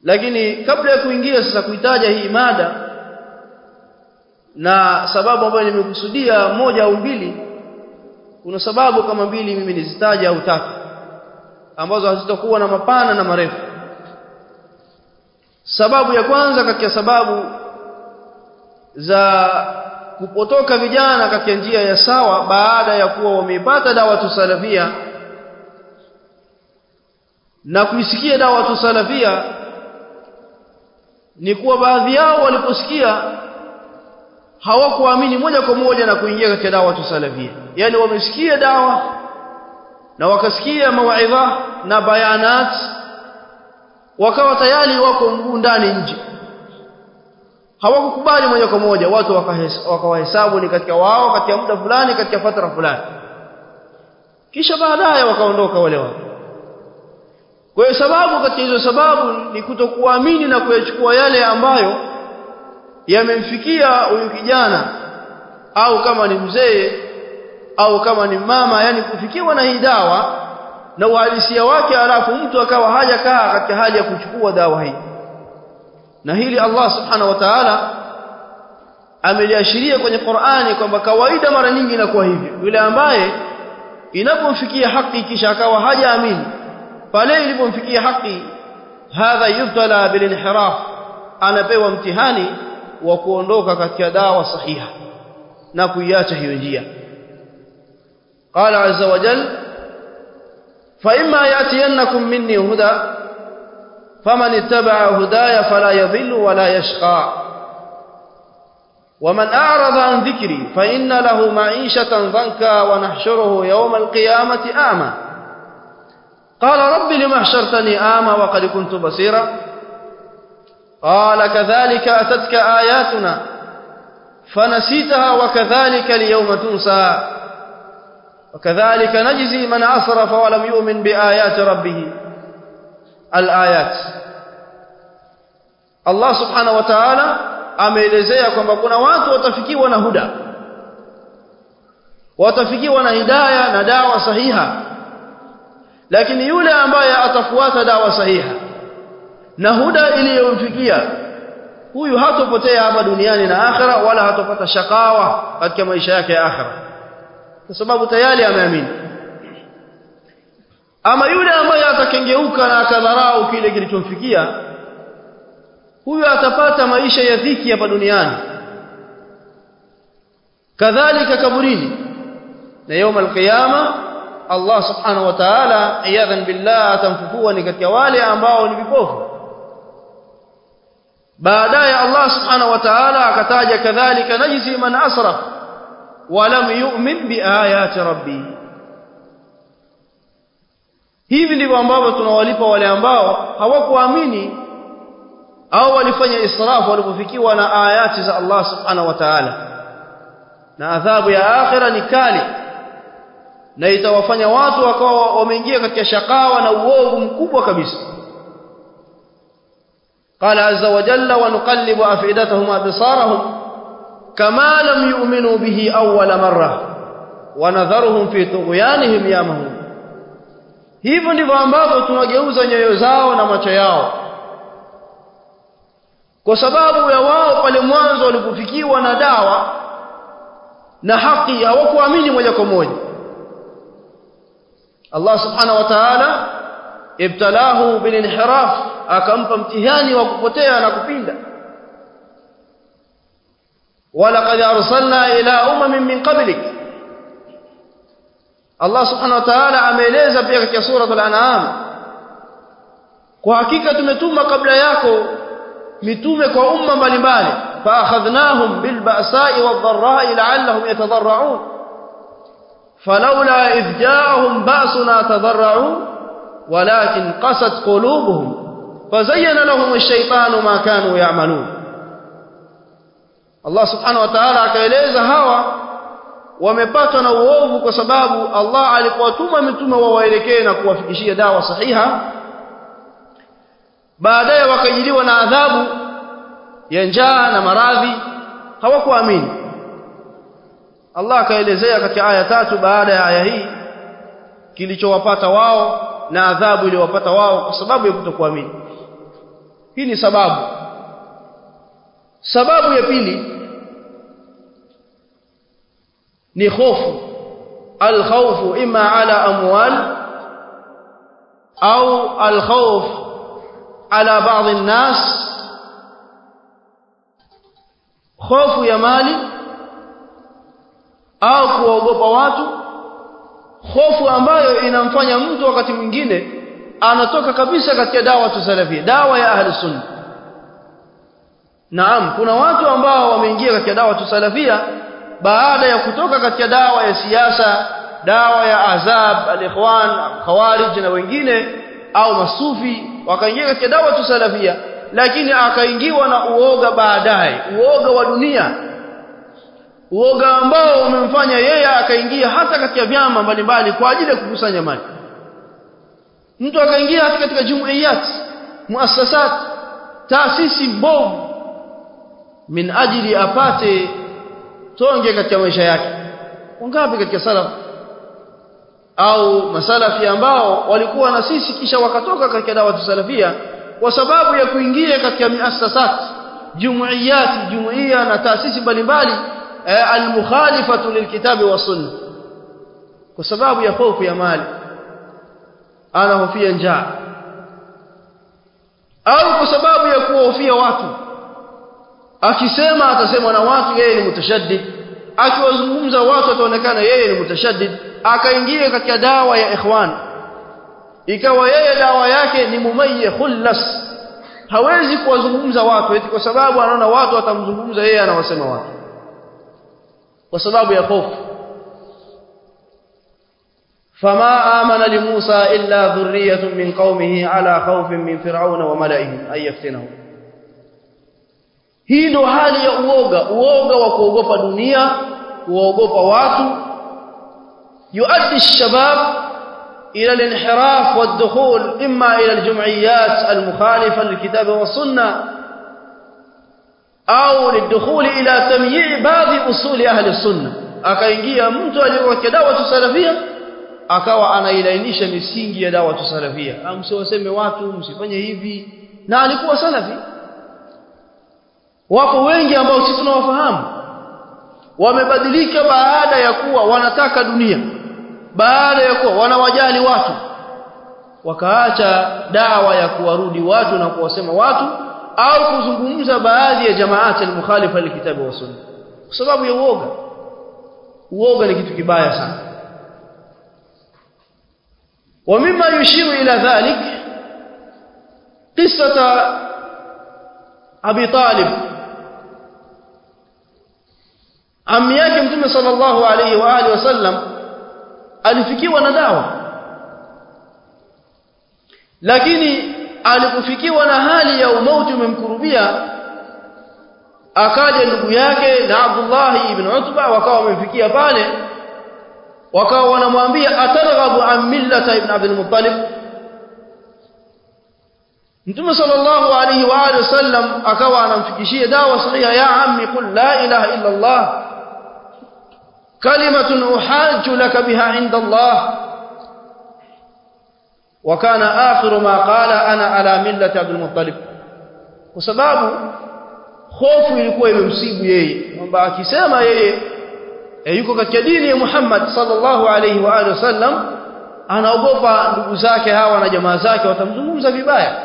Lakini kabla ya kuingia sasa kuitaja hii mada na sababu ambayo nimekusudia moja au mbili, kuna sababu kama mbili mimi nizitaja au tatu ambazo hazitakuwa na mapana na marefu. Sababu ya kwanza katika sababu za kupotoka vijana katika njia ya sawa baada ya kuwa wameipata da'watu salafia na kuisikia da'watu salafia, ni kuwa baadhi yao waliposikia hawakuamini moja kwa moja na kuingia katika da'watu salafia. Yani wamesikia dawa na wakasikia mawaidha na bayanat, wakawa tayari wako mguu ndani nje, hawakukubali moja kwa moja. Watu wakawahesabu ni katika wao katika muda fulani, katika fatara fulani, kisha baadaye wakaondoka wale watu. Kwa hiyo sababu katika hizo sababu ni kutokuamini na kuyachukua yale ambayo yamemfikia huyu kijana, au kama ni mzee au kama ni mama, yani kufikiwa na hii dawa na uhalisia wake, alafu mtu akawa hajakaa katika hali ya kuchukua dawa hii. Na hili Allah subhanahu wa ta'ala ameliashiria kwenye Qur'ani kwamba kawaida mara nyingi inakuwa hivi. Yule ambaye inapomfikia haki kisha akawa hajaamini, pale ilipomfikia haki, hadha yubtala bilinhiraf, anapewa mtihani wa kuondoka katika dawa sahiha na kuiacha hiyo njia. Qala azza wa jalla, fa imma yatiyannakum minni huda faman ittaba'a hudaya fala yadhillu wala yashqa waman a'rada an dhikri fa inna lahu ma'ishatan dhanka wa nahshuruhu yawma al-qiyamati a'ma qala rabbi lima hashartani a'ma wa qad kuntu basira qala kadhalika atatka ayatuna fanasitaha wa kadhalika al-yawma tunsa وكذلك نجزي من أسرف ولم يؤمن بآيات ربه الآيات. Allah subhanahu wa ta'ala ameelezea kwamba kuna watu watafikiwa na huda, watafikiwa na hidayah na dawa sahiha, lakini yule ambaye atafuata dawa sahiha na huda iliyomfikia, huyu hatopotea hapa duniani na akhira, wala hatopata shakawa katika maisha yake ya akhira, kwa sababu tayari ameamini. Ama yule ambaye atakengeuka na akadharau kile kilichomfikia, huyu atapata maisha ya dhiki hapa duniani, kadhalika kaburini, na يوم القيامه Allah subhanahu wa ta'ala iyadhan billah atamfufua ni katika wale ambao ni vipofu. Baadaye Allah subhanahu wa ta'ala akataja kadhalika najzi man asraf walam yu'min biayati rabbi. Hivi ndivyo ambavyo tunawalipa wale ambao hawakuamini au walifanya israfu walipofikiwa na ayati za Allah subhanahu wa ta'ala, na adhabu ya akhira ni kali, na itawafanya watu wakawa wameingia katika shakawa na uovu mkubwa kabisa. Qala azza wa jalla wa nuqallibu afidatahum absarahum kama lam yu'minu bihi awwala marra wa nadharuhum fi tughyanihim yamahun. Hivyo ndivyo ambavyo tunageuza nyoyo zao na macho yao, kwa sababu ya wao pale mwanzo walipofikiwa na dawa na haki hawakuamini moja kwa moja. Allah subhanahu wa ta'ala ibtalahu bilinhiraf, akampa mtihani wa kupotea na kupinda. walaqad arsalna ila umamin min qablik, Allah subhanahu wa ta'ala ameeleza pia katika sura al-An'am, kwa hakika tumetuma kabla yako mitume kwa umma mbalimbali, fa akhadhnahum bil ba'sa'i wad-dharra'i la'allahum yatadarra'un falawla idh ja'ahum ba'suna tadarra'u walakin qasat qulubuhum fazayyana lahum ash-shaytanu ma kanu ya'malun. Allah subhanahu wa ta'ala akaeleza hawa wamepatwa na uovu kwa sababu Allah alipowatuma mitume wawaelekee na kuwafikishia dawa sahiha, baadaye wakajiliwa na adhabu ya njaa na maradhi, hawakuamini. Allah akaelezea katika aya 3 baada ya aya hii kilichowapata wao na adhabu iliyowapata wao kwa sababu ya kutokuamini. hii ni sababu ya pili ni hofu al-khawfu imma ala amwal au al-khawf ala baadhi an-nas hofu ya mali au kuogopa watu hofu ambayo inamfanya mtu wakati mwingine anatoka kabisa katika dawa tusalafia dawa ya ahli sunna. Naam, kuna watu ambao wameingia katika dawa tusalafia baada ya kutoka katika dawa ya siasa, dawa ya azab, al-ikhwan, khawarij na wengine au masufi, wakaingia katika dawa tusalafia, lakini akaingiwa na uoga baadaye, uoga wa dunia, uoga ambao umemfanya yeye akaingia hata katika vyama mbalimbali kwa ajili ya kukusanya mali. Mtu akaingia hata katika jumuiyat, muassasat, taasisi mbovu min ajili apate tonge katika maisha yake. Wangapi katika salaf au masalafi ambao walikuwa na sisi kisha wakatoka katika dawa tusalafia kwa sababu ya kuingia katika muassasat, jumuiya na taasisi mbalimbali al-mukhalifatu lilkitabi wa sunna, kwa sababu ya hofu ya mali, anahofia njaa, au kwa sababu ya kuhofia watu, akisema atasemwa na watu yeye ni mutashaddid, akiwazungumza watu ataonekana yeye ni mutashaddid, akaingia katika dawa ya ikhwan, ikawa yeye dawa yake ni mumayyi khullas, hawezi kuwazungumza watu eti kwa sababu anaona watu watamzungumza yeye anawasema watu, kwa sababu ya hofu. فما آمن لموسى إلا ذرية من قومه على خوف من فرعون وملئهم أن يفتنهم. hii ndo hali ya uoga wa kuogopa dunia, kuogopa watu, yuaddi الشباب إلى الانحراف والدخول إما إلى الجمعيات المخالفة للكتاب والسنة أو للدخول إلى تمييع بعض أصول أهل السنة. akaingia mtu aliyekuwa katika dawa tusalafia akawa anailainisha misingi ya dawa tusalafia, msiwaseme watu, msifanye hivi, na alikuwa salafi. Wapo wengi ambao sisi tunawafahamu wamebadilika baada ya kuwa wanataka dunia, baada ya kuwa wanawajali watu, wakaacha dawa ya kuwarudi watu na kuwasema watu au kuzungumza baadhi ya jamaati al-mukhalifa lilkitabu wa sunna, kwa sababu ya uoga. Uoga ni kitu kibaya sana. ومما يشير إلى ذلك قصة أبي طالب عمي yake Mtume sallallahu alayhi wa alihi wasallam alifikiwa na dawa, lakini alipofikiwa na hali ya umauti umemkurubia, akaja ndugu yake na Abdullah ibn Utba wakawa wamemfikia pale, wakawa wanamwambia atarghabu an millata ibn Abdul Muttalib. Mtume sallallahu alayhi wa alihi wasallam akawa anamfikishia dawa sahiha, ya ammi qul la ilaha illa Allah kalimatun uhajju laka biha inda Allah. wa kana akhiru ma qala ana ala millati Abdul Muttalib, kwa sababu hofu ilikuwa imemsibu yeye kwamba akisema yeye yuko katika dini ya Muhammad sallallahu alayhi wa alihi wasallam, anaogopa ndugu zake hawa na jamaa zake watamzungumza vibaya.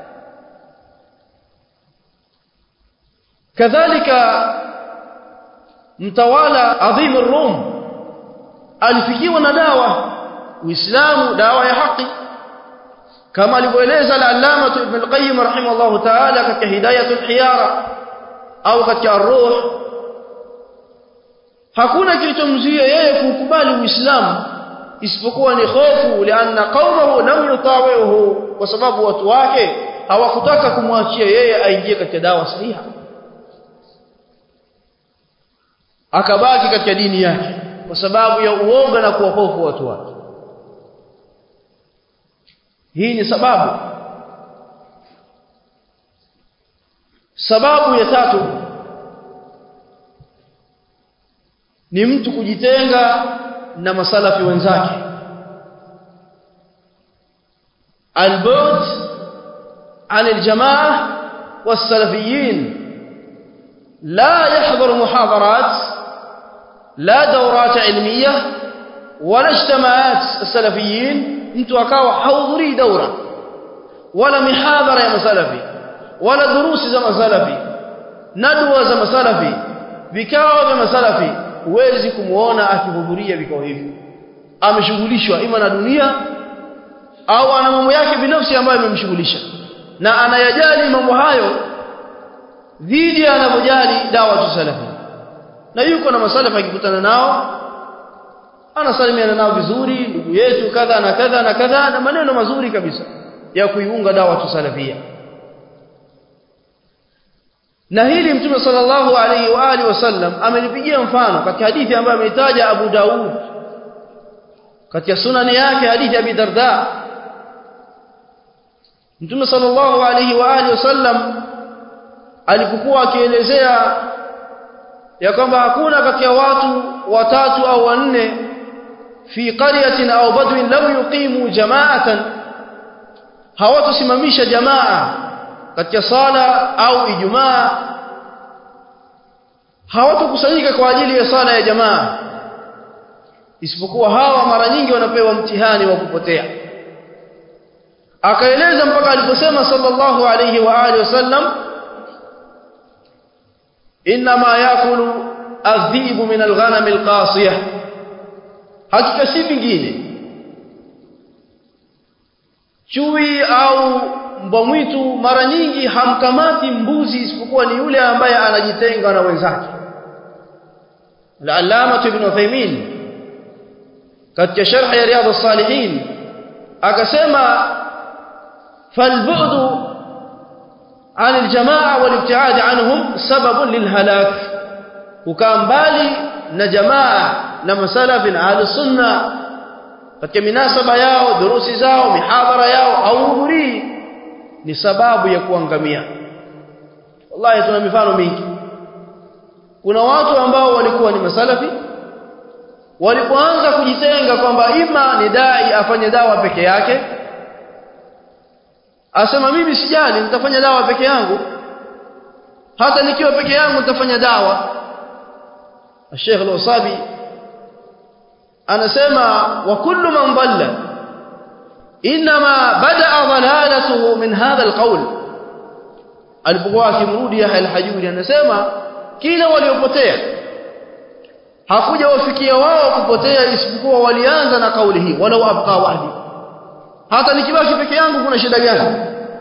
kadhalika mtawala adhim ar-Rum alifikiwa na dawa Uislamu, dawa ya haki, kama alivyoeleza al-Allama Ibn al-Qayyim rahimahullah ta'ala katika Hidayatul Hiyara au katika Ar-Ruh. Hakuna kilichomzuia yeye kukubali Uislamu isipokuwa ni hofu, lianna qaumahu lam yutawi'uhu, kwa sababu watu wake hawakutaka kumwachia yeye aingie katika dawa sahiha, akabaki katika dini yake kwa sababu ya uoga na kuwahofu watu wake. Hii ni sababu ya tatu ni mtu kujitenga na masalafi wenzake, al-bu'd 'an al-jamaa والسلفيين لا يحضر محاضرات لا دورات علمية ولا اجتماعات السلفيين mtu akawa hahudhuri daura wala mihadhara ya masalafi wala durusi za masalafi nadwa za masalafi vikao vya masalafi huwezi kumuona akihudhuria vikao hivi ameshughulishwa ima na dunia au ana mambo yake binafsi ambayo yamemshughulisha na anayajali mambo hayo dhidi anavyojali dawa tu salafi na yuko na masalafi akikutana nao anasalimiana nao vizuri ndugu yetu kadha na kadha na kadha na maneno mazuri kabisa ya kuiunga dawa tu salafia na hili mtume sallallahu alayhi wa alihi wasallam amelipigia mfano katika hadithi ambayo ameitaja Abu Daud katika sunani yake hadithi ya Abi Darda mtume sallallahu alayhi wa alihi wasallam alipokuwa akielezea ya kwamba hakuna kati ya watu watatu au wanne fi qaryatin au badwin lam yuqimu jama'atan hawatusimamisha jamaa katika sala au ijumaa hawatukusanyika kwa ajili ya sala ya jamaa isipokuwa hawa mara nyingi wanapewa mtihani wa kupotea akaeleza mpaka aliposema sallallahu alayhi wa alihi wasallam inma yakulu adhibu min alghanam alqasiyah hakika si vingine chui au mbwa mwitu mara nyingi hamkamati mbuzi isipokuwa ni yule ambaye anajitenga na wenzake al-Allama Ibn Uthaymeen katika sharh ya Riyadh as-Salihin akasema falbu'du 'an al-jamaa wal-ibti'ad 'anhum sababun lil-halak ukambali na jamaa na masalafi na ahlus sunna katika minasaba yao durusi zao mihadhara yao au hudhuri ni sababu ya kuangamia wallahi tuna mifano mingi kuna watu ambao walikuwa ni masalafi walipoanza kujitenga kwamba ima ni dai afanye dawa peke yake asema mimi sijali nitafanya dawa peke yangu hata nikiwa peke yangu nitafanya dawa Sheikh Al-Usabi anasema wa kullu man dhalla inma bada'a dhalalatuhu min hadha al-qawl alipokuwa akimrudi Yahya al-Hajuri anasema kila waliopotea hakuja wafikia wao kupotea isipokuwa walianza na kauli hii walau abqa wahdi hata nikibaki peke yangu kuna shida gani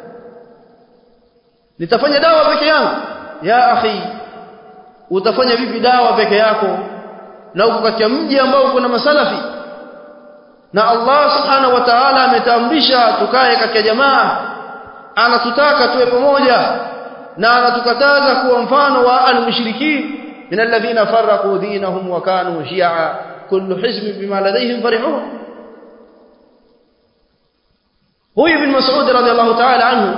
nitafanya dawa peke yangu ya akhi utafanya vipi dawa peke yako na uko katika mji ambao kuna masalafi na Allah subhanahu wa ta'ala ametamrisha tukae katika jamaa anatutaka tuwe pamoja na anatukataza kuwa mfano wa al-mushrikin min alladhina farraqu dinahum wa kanu shi'a kullu hizbin bima ladayhim farihun huyu ibn Mas'ud radiyallahu ta'ala anhu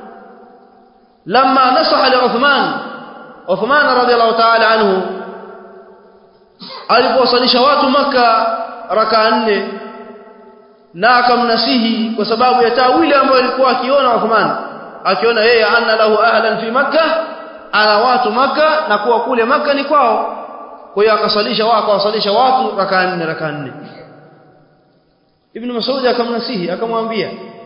lamma nasaha li Uthman radiyallahu ta'ala anhu alipowasalisha watu Makka raka 4 na akamnasihi kwa sababu ya tawili ambayo alikuwa akiona Uthman akiona yeye anna lahu ahlan fi Makkah ana watu Makkah na kuwa kule Makkah ni kwao kwa hiyo akasalisha watu raka 4 Ibn Mas'ud akamnasihi akamwambia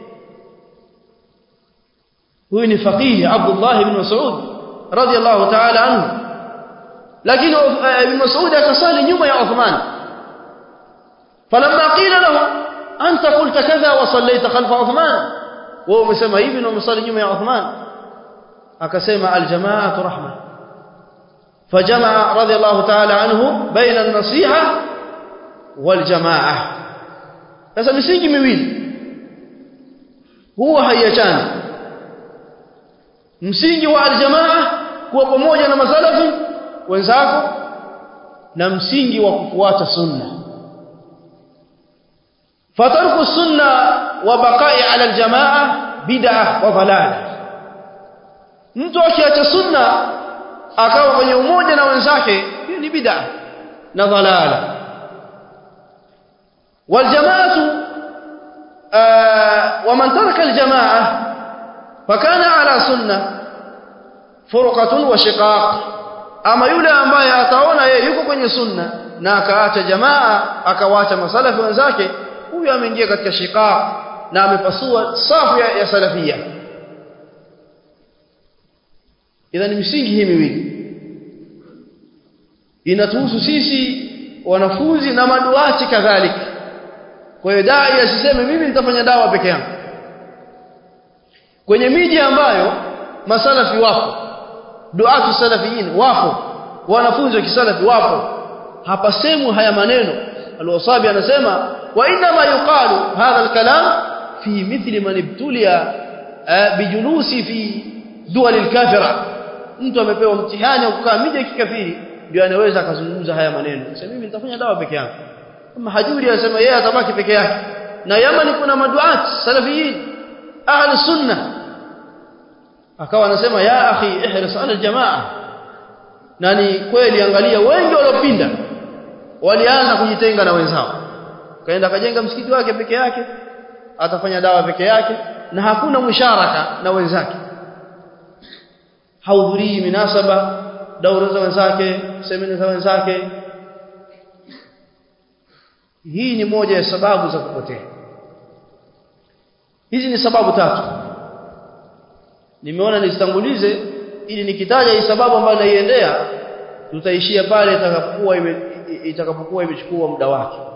huyu ni faqih Abdullah ibn Mas'ud radiyallahu ta'ala anhu lakini Ibn Mas'ud akasali nyuma ya Uthman falamma qila lahu anta qulta kadha wa sallaita khalfa Uthman wao umesema hivi na umesali nyuma ya Uthman akasema al-jama'atu rahma fajamaa radiyallahu ta'ala anhu baina an-nasiha wal jama'ah sasa misingi miwili huwa hayachani msingi wa al-jamaa kuwa pamoja na masalafi wenzako na msingi wa kufuata sunna fatarku sunna wa baqa'i ala al-jamaa bid'ah wa dhalal mtu akiacha sunna akawa kwenye umoja na wenzake hiyo ni bid'ah na dhalala wal jamaatu wa man taraka al-jamaa fakana ala sunna furqatun wa shiqaq. Ama yule ambaye ataona yeye yuko kwenye sunna na akaacha jamaa akawaacha masalafi wenzake, huyu ameingia katika shiqaq na amepasua safu ya salafia. Idhan misingi hii miwili inatuhusu sisi wanafunzi na maduati kadhalika. Kwa hiyo dai asiseme mimi nitafanya dawa peke yangu. Kwenye miji ambayo masalafi wapo, duatu salafiyin wapo, wanafunzi wa kisalafi wapo, hapasemwi haya maneno. Al-Wasabi anasema wa inna ma yuqalu hadha al-kalam fi mithli man ibtulia bijulusi fi duwal al-kafira. Mtu amepewa mtihani wa kukaa miji ya kikafiri ndio anaweza akazungumza haya maneno. Sasa mimi nitafanya dawa peke yangu. Kama Hajuri anasema yeye atabaki peke yake. Na Yaman kuna maduat salafiyin ahli sunna, akawa anasema ya akhi ihris ala aljamaa. Nani kweli, angalia wengi waliopinda walianza kujitenga na wenzao, kaenda kajenga msikiti wake peke yake, atafanya dawa peke yake na hakuna musharaka na wenzake, haudhurii minasaba daura za wenzake, semina za wenzake. Hii ni moja ya sababu za kupotea. Hizi ni sababu tatu. Nimeona nizitangulize ili nikitaja hii sababu ambayo naiendea tutaishia pale itakapokuwa imechukua muda wake.